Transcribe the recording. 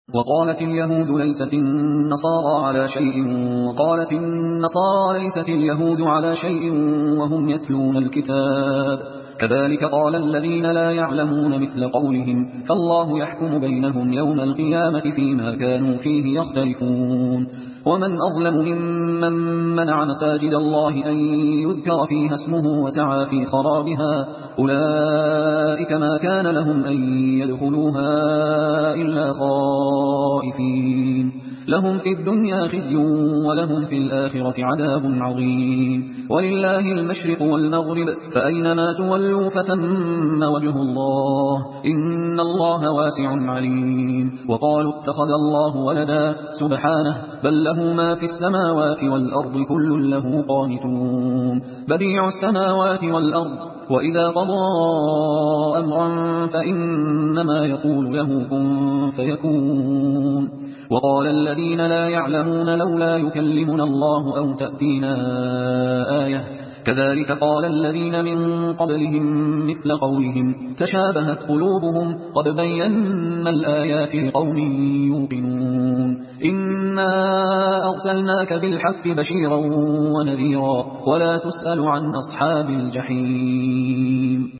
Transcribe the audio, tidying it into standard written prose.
وقالت اليهود ليست النصارى على شيء وقالت النصارى ليست اليهود على شيء وهم يتلون الكتاب كذلك قال الذين لا يعلمون مثل قولهم فالله يحكم بينهم يوم القيامة فيما كانوا فيه يختلفون ومن أظلم ممن منع مساجد الله أن يذكر فيها اسمه وسعى في خرابها أولئك ما كان لهم أن يدخلوها إلا خائفين لهم في الدنيا خزي ولهم في الآخرة عذاب عظيم ولله المشرق والمغرب فأينما تولوا فثم وجه الله إن الله واسع عليم وقالوا اتخذ الله ولدا سبحانه بل له ما في السماوات والأرض كل له قانتون بديع السماوات والأرض وإذا قضى أمرا فإنما يقول له كن فيكون وقال الذين لا يعلمون لولا يكلمنا الله أو تأتينا آية كذلك قال الذين من قبلهم مثل قولهم تشابهت قلوبهم قد بينا الآيات لقوم يوقنون إنا أرسلناك بالحق بشيرا ونذيرا ولا تسأل عن أصحاب الجحيم